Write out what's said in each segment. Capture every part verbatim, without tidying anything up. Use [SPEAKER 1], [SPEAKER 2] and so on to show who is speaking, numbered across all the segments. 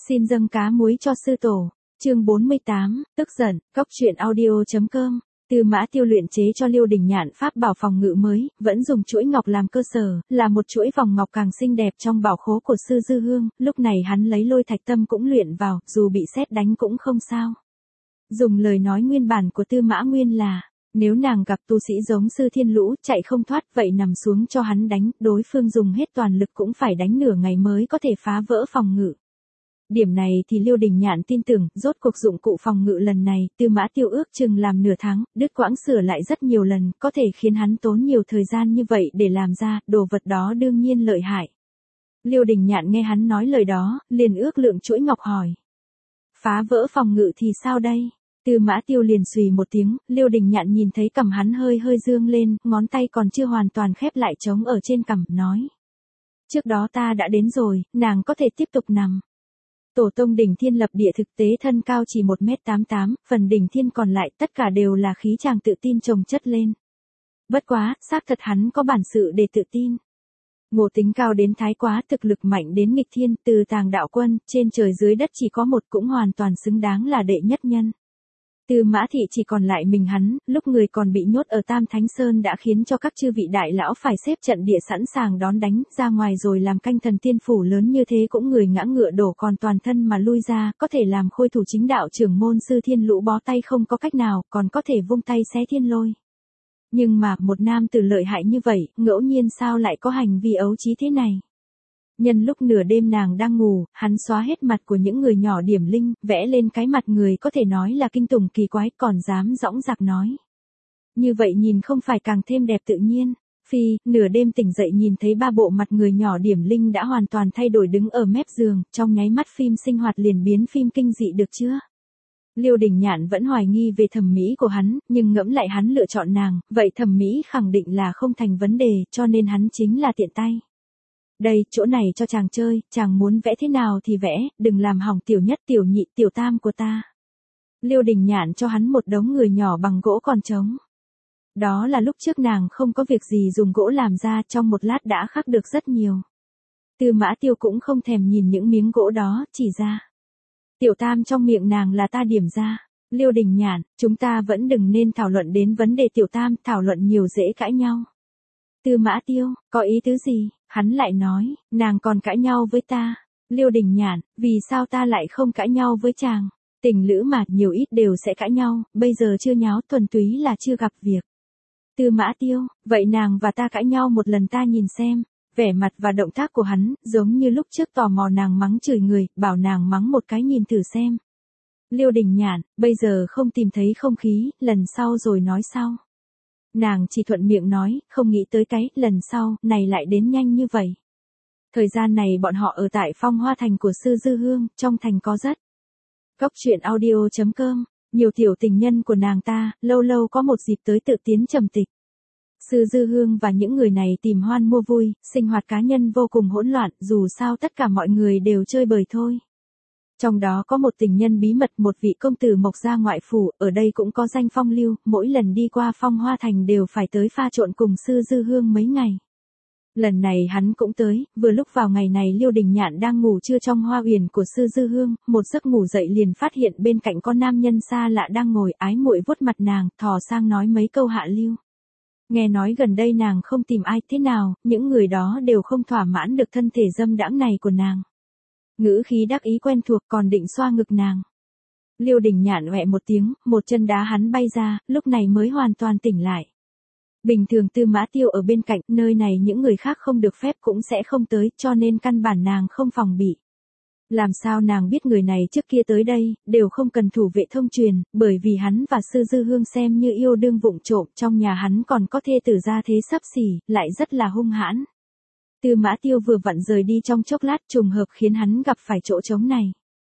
[SPEAKER 1] Xin dâng cá muối cho sư tổ. Chương bốn mươi tám, tức giận, cốc truyện audio.com. Tư Mã Tiêu luyện chế cho Liêu Đình Nhạn pháp bảo phòng ngự mới, vẫn dùng chuỗi ngọc làm cơ sở, là một chuỗi vòng ngọc càng xinh đẹp trong bảo khố của sư Dư Hương, lúc này hắn lấy lôi thạch tâm cũng luyện vào, dù bị sét đánh cũng không sao. Dùng lời nói nguyên bản của Tư Mã Nguyên là, nếu nàng gặp tu sĩ giống sư Thiên Lũ, chạy không thoát, vậy nằm xuống cho hắn đánh, đối phương dùng hết toàn lực cũng phải đánh nửa ngày mới có thể phá vỡ phòng ngự. Điểm này thì Liêu Đình Nhạn tin tưởng, rốt cuộc dụng cụ phòng ngự lần này, Tư Mã Tiêu ước chừng làm nửa tháng, đứt quãng sửa lại rất nhiều lần, có thể khiến hắn tốn nhiều thời gian như vậy để làm ra, đồ vật đó đương nhiên lợi hại. Liêu Đình Nhạn nghe hắn nói lời đó, liền ước lượng chuỗi ngọc hỏi. Phá vỡ phòng ngự thì sao đây? Tư Mã Tiêu liền xùy một tiếng, Liêu Đình Nhạn nhìn thấy cằm hắn hơi hơi dương lên, ngón tay còn chưa hoàn toàn khép lại trống ở trên cằm, nói. Trước đó ta đã đến rồi, nàng có thể tiếp tục nằm. Tổ tông đỉnh thiên lập địa thực tế thân cao chỉ một mét tám mươi tám, phần đỉnh thiên còn lại tất cả đều là khí chàng tự tin chồng chất lên. Bất quá, xác thật hắn có bản sự để tự tin. Ngộ tính cao đến thái quá, thực lực mạnh đến nghịch thiên, từ Tàng đạo quân, trên trời dưới đất chỉ có một cũng hoàn toàn xứng đáng là đệ nhất nhân. Tư Mã thị chỉ còn lại mình hắn, lúc người còn bị nhốt ở Tam Thánh Sơn đã khiến cho các chư vị đại lão phải xếp trận địa sẵn sàng đón đánh, ra ngoài rồi làm canh thần tiên phủ lớn như thế cũng người ngã ngựa đổ còn toàn thân mà lui ra, có thể làm khôi thủ chính đạo trưởng môn sư Thiên Lũ bó tay không có cách nào, còn có thể vung tay xé thiên lôi. Nhưng mà, một nam tử lợi hại như vậy, ngẫu nhiên sao lại có hành vi ấu trí thế này? Nhân lúc nửa đêm nàng đang ngủ, hắn xóa hết mặt của những người nhỏ điểm linh, vẽ lên cái mặt người có thể nói là kinh tủng kỳ quái, còn dám dõng dạc nói. Như vậy nhìn không phải càng thêm đẹp tự nhiên. Phi, nửa đêm tỉnh dậy nhìn thấy ba bộ mặt người nhỏ điểm linh đã hoàn toàn thay đổi đứng ở mép giường, trong nháy mắt phim sinh hoạt liền biến phim kinh dị được chưa? Liêu Đình Nhạn vẫn hoài nghi về thẩm mỹ của hắn, nhưng ngẫm lại hắn lựa chọn nàng, vậy thẩm mỹ khẳng định là không thành vấn đề, cho nên hắn chính là tiện tay. Đây, chỗ này cho chàng chơi, chàng muốn vẽ thế nào thì vẽ, đừng làm hỏng tiểu nhất tiểu nhị tiểu tam của ta. Liêu Đình Nhạn cho hắn một đống người nhỏ bằng gỗ còn trống. Đó là lúc trước nàng không có việc gì dùng gỗ làm ra, trong một lát đã khắc được rất nhiều. Tư Mã Tiêu cũng không thèm nhìn những miếng gỗ đó, chỉ ra. Tiểu tam trong miệng nàng là ta điểm ra. Liêu Đình Nhạn, chúng ta vẫn đừng nên thảo luận đến vấn đề tiểu tam, thảo luận nhiều dễ cãi nhau. Tư Mã Tiêu, có ý tứ gì? Hắn lại nói, nàng còn cãi nhau với ta. Liêu Đình Nhạn, vì sao ta lại không cãi nhau với chàng? Tình lữ mà, nhiều ít đều sẽ cãi nhau, bây giờ chưa nháo, thuần túy là chưa gặp việc. Tư Mã Tiêu, vậy nàng và ta cãi nhau một lần ta nhìn xem. Vẻ mặt và động tác của hắn, giống như lúc trước tò mò nàng mắng chửi người, bảo nàng mắng một cái nhìn thử xem. Liêu Đình Nhạn, bây giờ không tìm thấy không khí, lần sau rồi nói sau. Nàng chỉ thuận miệng nói, không nghĩ tới cái, lần sau, này lại đến nhanh như vậy. Thời gian này bọn họ ở tại Phong Hoa Thành của sư Dư Hương, trong thành có rất. Cốc truyện audio.com, nhiều tiểu tình nhân của nàng ta, lâu lâu có một dịp tới tự tiến trầm tịch. Sư Dư Hương và những người này tìm hoan mua vui, sinh hoạt cá nhân vô cùng hỗn loạn, dù sao tất cả mọi người đều chơi bời thôi. Trong đó có một tình nhân bí mật, một vị công tử mộc gia ngoại phủ, ở đây cũng có danh phong lưu, mỗi lần đi qua Phong Hoa Thành đều phải tới pha trộn cùng sư Dư Hương mấy ngày. Lần này hắn cũng tới, vừa lúc vào ngày này Liêu Đình Nhạn đang ngủ trưa trong hoa uyển của sư Dư Hương, một giấc ngủ dậy liền phát hiện bên cạnh có nam nhân xa lạ đang ngồi, ái muội vuốt mặt nàng, thò sang nói mấy câu hạ lưu. Nghe nói gần đây nàng không tìm ai, thế nào, những người đó đều không thỏa mãn được thân thể dâm đãng này của nàng. Ngữ khí đắc ý quen thuộc, còn định xoa ngực nàng. Liêu Đình Nhạn oẹ một tiếng, một chân đá hắn bay ra, lúc này mới hoàn toàn tỉnh lại. Bình thường Tư Mã Tiêu ở bên cạnh, nơi này những người khác không được phép cũng sẽ không tới, cho nên căn bản nàng không phòng bị. Làm sao nàng biết người này trước kia tới đây, đều không cần thủ vệ thông truyền, bởi vì hắn và sư Dư Hương xem như yêu đương vụng trộm, trong nhà hắn còn có thê tử gia thế sắp xỉ, lại rất là hung hãn. Tư Mã Tiêu vừa vặn rời đi trong chốc lát, trùng hợp khiến hắn gặp phải chỗ trống này.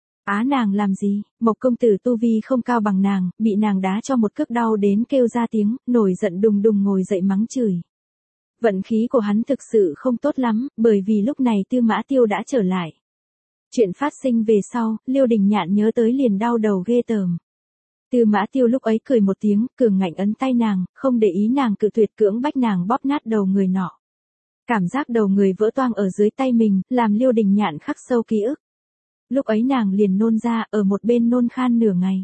[SPEAKER 1] Á nàng làm gì? Mộc công tử tu vi không cao bằng nàng, bị nàng đá cho một cước đau đến kêu ra tiếng, nổi giận đùng đùng ngồi dậy mắng chửi. Vận khí của hắn thực sự không tốt lắm, bởi vì lúc này Tư Mã Tiêu đã trở lại. Chuyện phát sinh về sau, Liêu Đình Nhạn nhớ tới liền đau đầu ghê tởm. Tư Mã Tiêu lúc ấy cười một tiếng, cường ngạnh ấn tay nàng, không để ý nàng cự tuyệt, cưỡng bách nàng bóp nát đầu người nọ. Cảm giác đầu người vỡ toang ở dưới tay mình, làm Liêu Đình Nhạn khắc sâu ký ức. Lúc ấy nàng liền nôn ra, ở một bên nôn khan nửa ngày.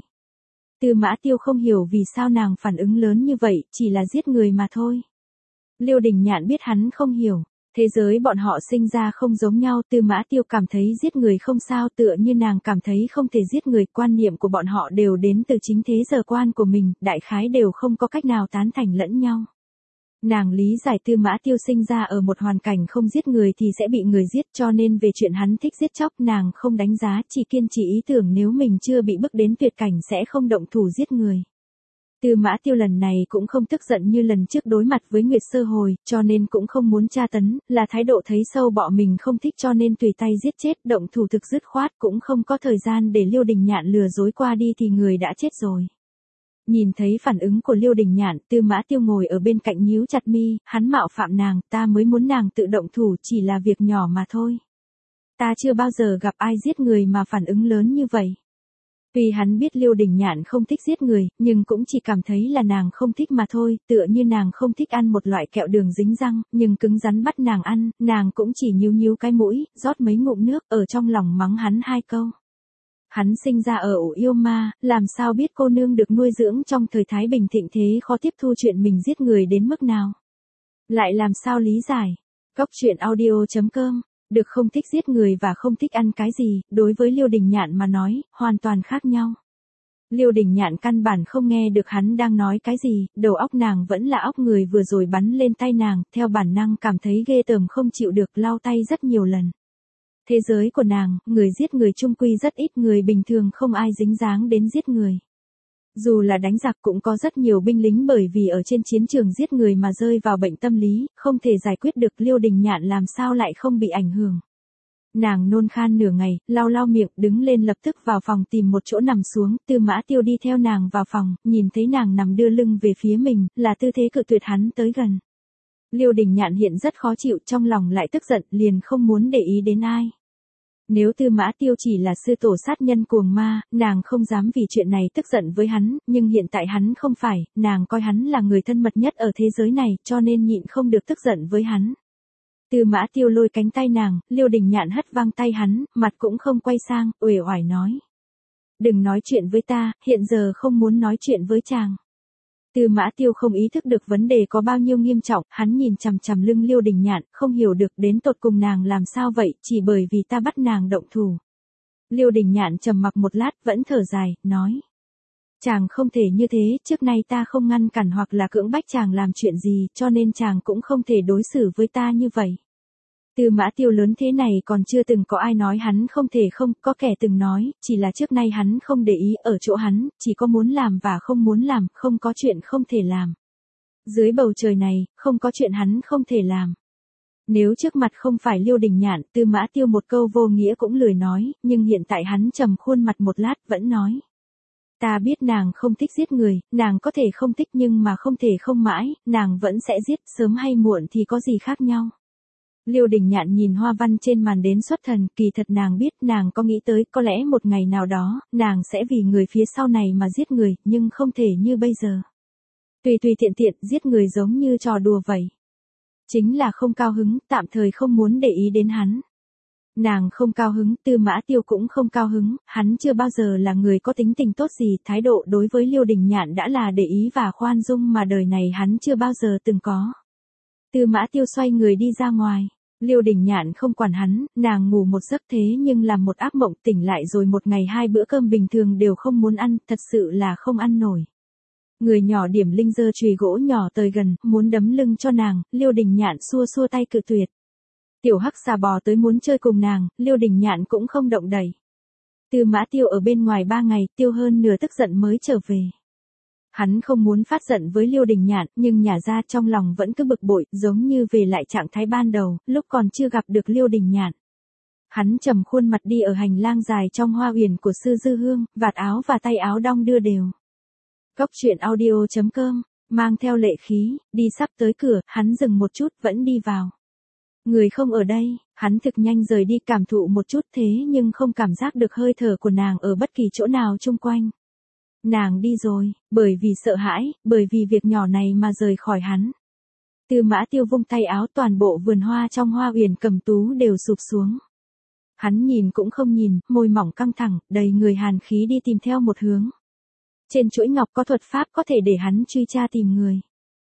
[SPEAKER 1] Tư Mã Tiêu không hiểu vì sao nàng phản ứng lớn như vậy, chỉ là giết người mà thôi. Liêu Đình Nhạn biết hắn không hiểu. Thế giới bọn họ sinh ra không giống nhau, Tư Mã Tiêu cảm thấy giết người không sao, tựa như nàng cảm thấy không thể giết người, quan niệm của bọn họ đều đến từ chính thế giờ quan của mình, đại khái đều không có cách nào tán thành lẫn nhau. Nàng lý giải Tư Mã Tiêu sinh ra ở một hoàn cảnh không giết người thì sẽ bị người giết, cho nên về chuyện hắn thích giết chóc nàng không đánh giá, chỉ kiên trì ý tưởng nếu mình chưa bị bức đến tuyệt cảnh sẽ không động thủ giết người. Tư Mã Tiêu lần này cũng không tức giận như lần trước đối mặt với Nguyệt Sơ Hồi, cho nên cũng không muốn tra tấn, là thái độ thấy sâu bọ mình không thích cho nên tùy tay giết chết, động thủ thực dứt khoát, cũng không có thời gian để Liêu Đình Nhạn lừa dối qua đi thì người đã chết rồi. Nhìn thấy phản ứng của Liêu Đình Nhạn, Tư Mã Tiêu ngồi ở bên cạnh nhíu chặt mi, hắn mạo phạm nàng, ta mới muốn nàng tự động thủ, chỉ là việc nhỏ mà thôi. Ta chưa bao giờ gặp ai giết người mà phản ứng lớn như vậy. Tuy hắn biết Liêu Đình Nhạn không thích giết người, nhưng cũng chỉ cảm thấy là nàng không thích mà thôi, tựa như nàng không thích ăn một loại kẹo đường dính răng, nhưng cứng rắn bắt nàng ăn, nàng cũng chỉ nhíu nhíu cái mũi, rót mấy ngụm nước, ở trong lòng mắng hắn hai câu. Hắn sinh ra ở ổ yêu ma, làm sao biết cô nương được nuôi dưỡng trong thời Thái Bình thịnh thế khó tiếp thu chuyện mình giết người đến mức nào. Lại làm sao lý giải. Góc truyện audio chấm com. Được không thích giết người và không thích ăn cái gì, đối với Liêu Đình Nhạn mà nói, hoàn toàn khác nhau. Liêu Đình Nhạn căn bản không nghe được hắn đang nói cái gì, đầu óc nàng vẫn là óc người vừa rồi bắn lên tay nàng, theo bản năng cảm thấy ghê tởm không chịu được, lau tay rất nhiều lần. Thế giới của nàng, người giết người chung quy rất ít, người bình thường không ai dính dáng đến giết người. Dù là đánh giặc cũng có rất nhiều binh lính bởi vì ở trên chiến trường giết người mà rơi vào bệnh tâm lý, không thể giải quyết được, Liêu Đình Nhạn làm sao lại không bị ảnh hưởng. Nàng nôn khan nửa ngày, lau lau miệng, đứng lên lập tức vào phòng tìm một chỗ nằm xuống, Tư Mã Tiêu đi theo nàng vào phòng, nhìn thấy nàng nằm đưa lưng về phía mình, là tư thế cự tuyệt hắn tới gần. Liêu Đình Nhạn hiện rất khó chịu, trong lòng lại tức giận, liền không muốn để ý đến ai. Nếu Tư Mã Tiêu chỉ là sư tổ sát nhân cuồng ma, nàng không dám vì chuyện này tức giận với hắn, nhưng hiện tại hắn không phải, nàng coi hắn là người thân mật nhất ở thế giới này, cho nên nhịn không được tức giận với hắn. Tư Mã Tiêu lôi cánh tay nàng, Liêu Đình Nhạn hất văng tay hắn, mặt cũng không quay sang, uể oải nói. Đừng nói chuyện với ta, hiện giờ không muốn nói chuyện với chàng. Tư Mã Tiêu không ý thức được vấn đề có bao nhiêu nghiêm trọng, hắn nhìn chằm chằm lưng Liêu Đình Nhạn, không hiểu được đến tột cùng nàng làm sao vậy, chỉ bởi vì ta bắt nàng động thủ. Liêu Đình Nhạn trầm mặc một lát, vẫn thở dài, nói. Chàng không thể như thế, trước nay ta không ngăn cản hoặc là cưỡng bách chàng làm chuyện gì, cho nên chàng cũng không thể đối xử với ta như vậy. Tư Mã Tiêu lớn thế này còn chưa từng có ai nói hắn không thể không, có kẻ từng nói, chỉ là trước nay hắn không để ý, ở chỗ hắn, chỉ có muốn làm và không muốn làm, không có chuyện không thể làm. Dưới bầu trời này, không có chuyện hắn không thể làm. Nếu trước mặt không phải Liêu Đình Nhạn, Tư Mã Tiêu một câu vô nghĩa cũng lười nói, nhưng hiện tại hắn trầm khuôn mặt một lát vẫn nói. Ta biết nàng không thích giết người, nàng có thể không thích nhưng mà không thể không mãi, nàng vẫn sẽ giết, sớm hay muộn thì có gì khác nhau. Liêu Đình Nhạn nhìn hoa văn trên màn đến xuất thần, kỳ thật nàng biết, nàng có nghĩ tới, có lẽ một ngày nào đó, nàng sẽ vì người phía sau này mà giết người, nhưng không thể như bây giờ. Tùy tùy tiện tiện, giết người giống như trò đùa vậy. Chính là không cao hứng, tạm thời không muốn để ý đến hắn. Nàng không cao hứng, Tư Mã Tiêu cũng không cao hứng, hắn chưa bao giờ là người có tính tình tốt gì, thái độ đối với Liêu Đình Nhạn đã là để ý và khoan dung mà đời này hắn chưa bao giờ từng có. Tư Mã Tiêu xoay người đi ra ngoài. Liêu Đình Nhạn không quản hắn, nàng ngủ một giấc thế nhưng làm một ác mộng, tỉnh lại rồi một ngày hai bữa cơm bình thường đều không muốn ăn, thật sự là không ăn nổi. Người nhỏ điểm linh giơ chùy gỗ nhỏ tới gần, muốn đấm lưng cho nàng, Liêu Đình Nhạn xua xua tay cự tuyệt. Tiểu Hắc xà bò tới muốn chơi cùng nàng, Liêu Đình Nhạn cũng không động đẩy. Tư Mã Tiêu ở bên ngoài ba ngày, Tiêu hơn nửa tức giận mới trở về. Hắn không muốn phát giận với Liêu Đình Nhạn, nhưng nhả ra trong lòng vẫn cứ bực bội, giống như về lại trạng thái ban đầu, lúc còn chưa gặp được Liêu Đình Nhạn. Hắn trầm khuôn mặt đi ở hành lang dài trong hoa huyền của Sư Dư Hương, vạt áo và tay áo đong đưa đều. Góc truyện audio chấm com, mang theo lệ khí, đi sắp tới cửa, hắn dừng một chút, vẫn đi vào. Người không ở đây, hắn thực nhanh rời đi cảm thụ một chút thế nhưng không cảm giác được hơi thở của nàng ở bất kỳ chỗ nào chung quanh. Nàng đi rồi, bởi vì sợ hãi, bởi vì việc nhỏ này mà rời khỏi hắn. Tư Mã Tiêu vung tay áo, toàn bộ vườn hoa trong hoa huyền Cẩm Tú đều sụp xuống. Hắn nhìn cũng không nhìn, môi mỏng căng thẳng, đầy người hàn khí đi tìm theo một hướng. Trên chuỗi ngọc có thuật pháp có thể để hắn truy tra tìm người.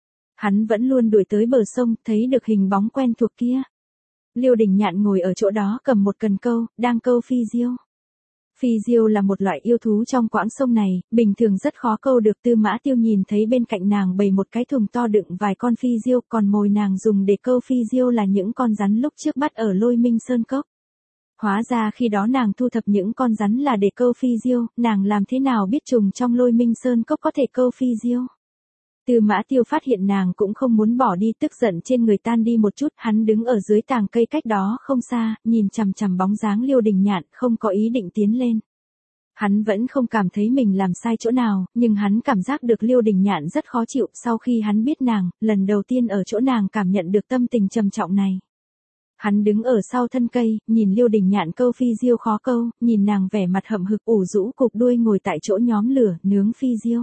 [SPEAKER 1] Hắn vẫn luôn đuổi tới bờ sông, thấy được hình bóng quen thuộc kia. Liêu Đình Nhạn ngồi ở chỗ đó cầm một cần câu, đang câu phi diêu. Phi diêu là một loại yêu thú trong quãng sông này, bình thường rất khó câu được. Tư Mã Tiêu nhìn thấy bên cạnh nàng bày một cái thùng to đựng vài con phi diêu, còn mồi nàng dùng để câu phi diêu là những con rắn lúc trước bắt ở Lôi Minh Sơn Cốc. Hóa ra khi đó nàng thu thập những con rắn là để câu phi diêu, nàng làm thế nào biết trùng trong Lôi Minh Sơn Cốc có thể câu phi diêu. Tư Mã Tiêu phát hiện nàng cũng không muốn bỏ đi, tức giận trên người tan đi một chút, hắn đứng ở dưới tàng cây cách đó không xa, nhìn chằm chằm bóng dáng Liêu Đình Nhạn, không có ý định tiến lên. Hắn vẫn không cảm thấy mình làm sai chỗ nào, nhưng hắn cảm giác được Liêu Đình Nhạn rất khó chịu. Sau khi hắn biết nàng, lần đầu tiên ở chỗ nàng cảm nhận được tâm tình trầm trọng này. Hắn đứng ở sau thân cây, nhìn Liêu Đình Nhạn câu phi diêu khó câu, nhìn nàng vẻ mặt hậm hực ủ rũ cụp đuôi ngồi tại chỗ nhóm lửa, nướng phi diêu.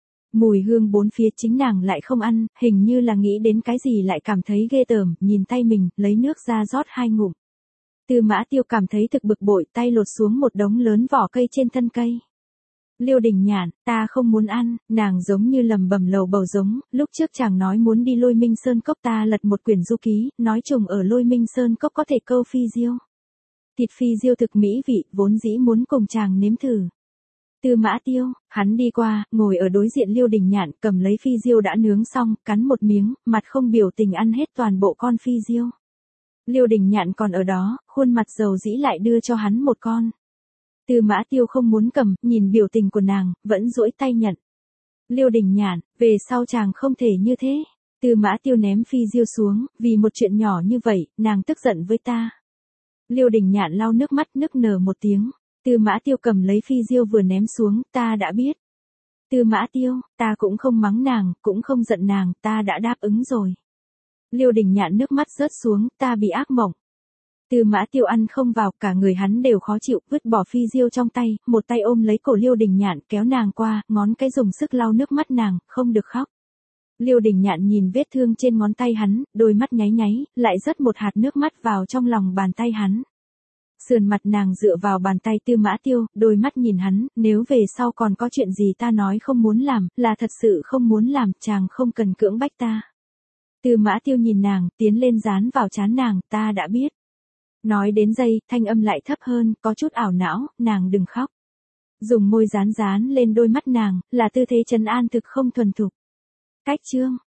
[SPEAKER 1] Mùi hương bốn phía chính nàng lại không ăn, hình như là nghĩ đến cái gì lại cảm thấy ghê tởm, nhìn tay mình, lấy nước ra rót hai ngụm. Tư Mã Tiêu cảm thấy thực bực bội, tay lột xuống một đống lớn vỏ cây trên thân cây. Liêu Đình Nhạn, ta không muốn ăn, nàng giống như lầm bầm lầu bầu giống, lúc trước chàng nói muốn đi Lôi Minh Sơn Cốc, ta lật một quyển du ký, nói trùng ở Lôi Minh Sơn Cốc có thể câu phi diêu. Thịt phi diêu thực mỹ vị, vốn dĩ muốn cùng chàng nếm thử. Tư Mã Tiêu, hắn đi qua, ngồi ở đối diện Liêu Đình Nhạn, cầm lấy phi diêu đã nướng xong, cắn một miếng, mặt không biểu tình ăn hết toàn bộ con phi diêu. Liêu Đình Nhạn còn ở đó, khuôn mặt dầu dĩ lại đưa cho hắn một con. Tư Mã Tiêu không muốn cầm, nhìn biểu tình của nàng, vẫn duỗi tay nhận. Liêu Đình Nhạn, về sau chàng không thể như thế. Tư Mã Tiêu ném phi diêu xuống, vì một chuyện nhỏ như vậy, nàng tức giận với ta. Liêu Đình Nhạn lau nước mắt nức nở một tiếng. Tư Mã Tiêu cầm lấy phi diêu vừa ném xuống, ta đã biết. Tư Mã Tiêu, ta cũng không mắng nàng, cũng không giận nàng, ta đã đáp ứng rồi. Liêu Đình Nhạn nước mắt rớt xuống, ta bị ác mộng. Tư Mã Tiêu ăn không vào, cả người hắn đều khó chịu, vứt bỏ phi diêu trong tay, một tay ôm lấy cổ Liêu Đình Nhạn, kéo nàng qua, ngón cái dùng sức lau nước mắt nàng, không được khóc. Liêu Đình Nhạn nhìn vết thương trên ngón tay hắn, đôi mắt nháy nháy, lại rớt một hạt nước mắt vào trong lòng bàn tay hắn. Sườn mặt nàng dựa vào bàn tay Tư Mã Tiêu, đôi mắt nhìn hắn, nếu về sau còn có chuyện gì ta nói không muốn làm, là thật sự không muốn làm, chàng không cần cưỡng bách ta. Tư Mã Tiêu nhìn nàng, tiến lên dán vào trán nàng, ta đã biết. Nói đến giây, thanh âm lại thấp hơn, có chút ảo não, nàng đừng khóc. Dùng môi dán dán lên đôi mắt nàng, là tư thế trấn an thực không thuần thục. Cách chương.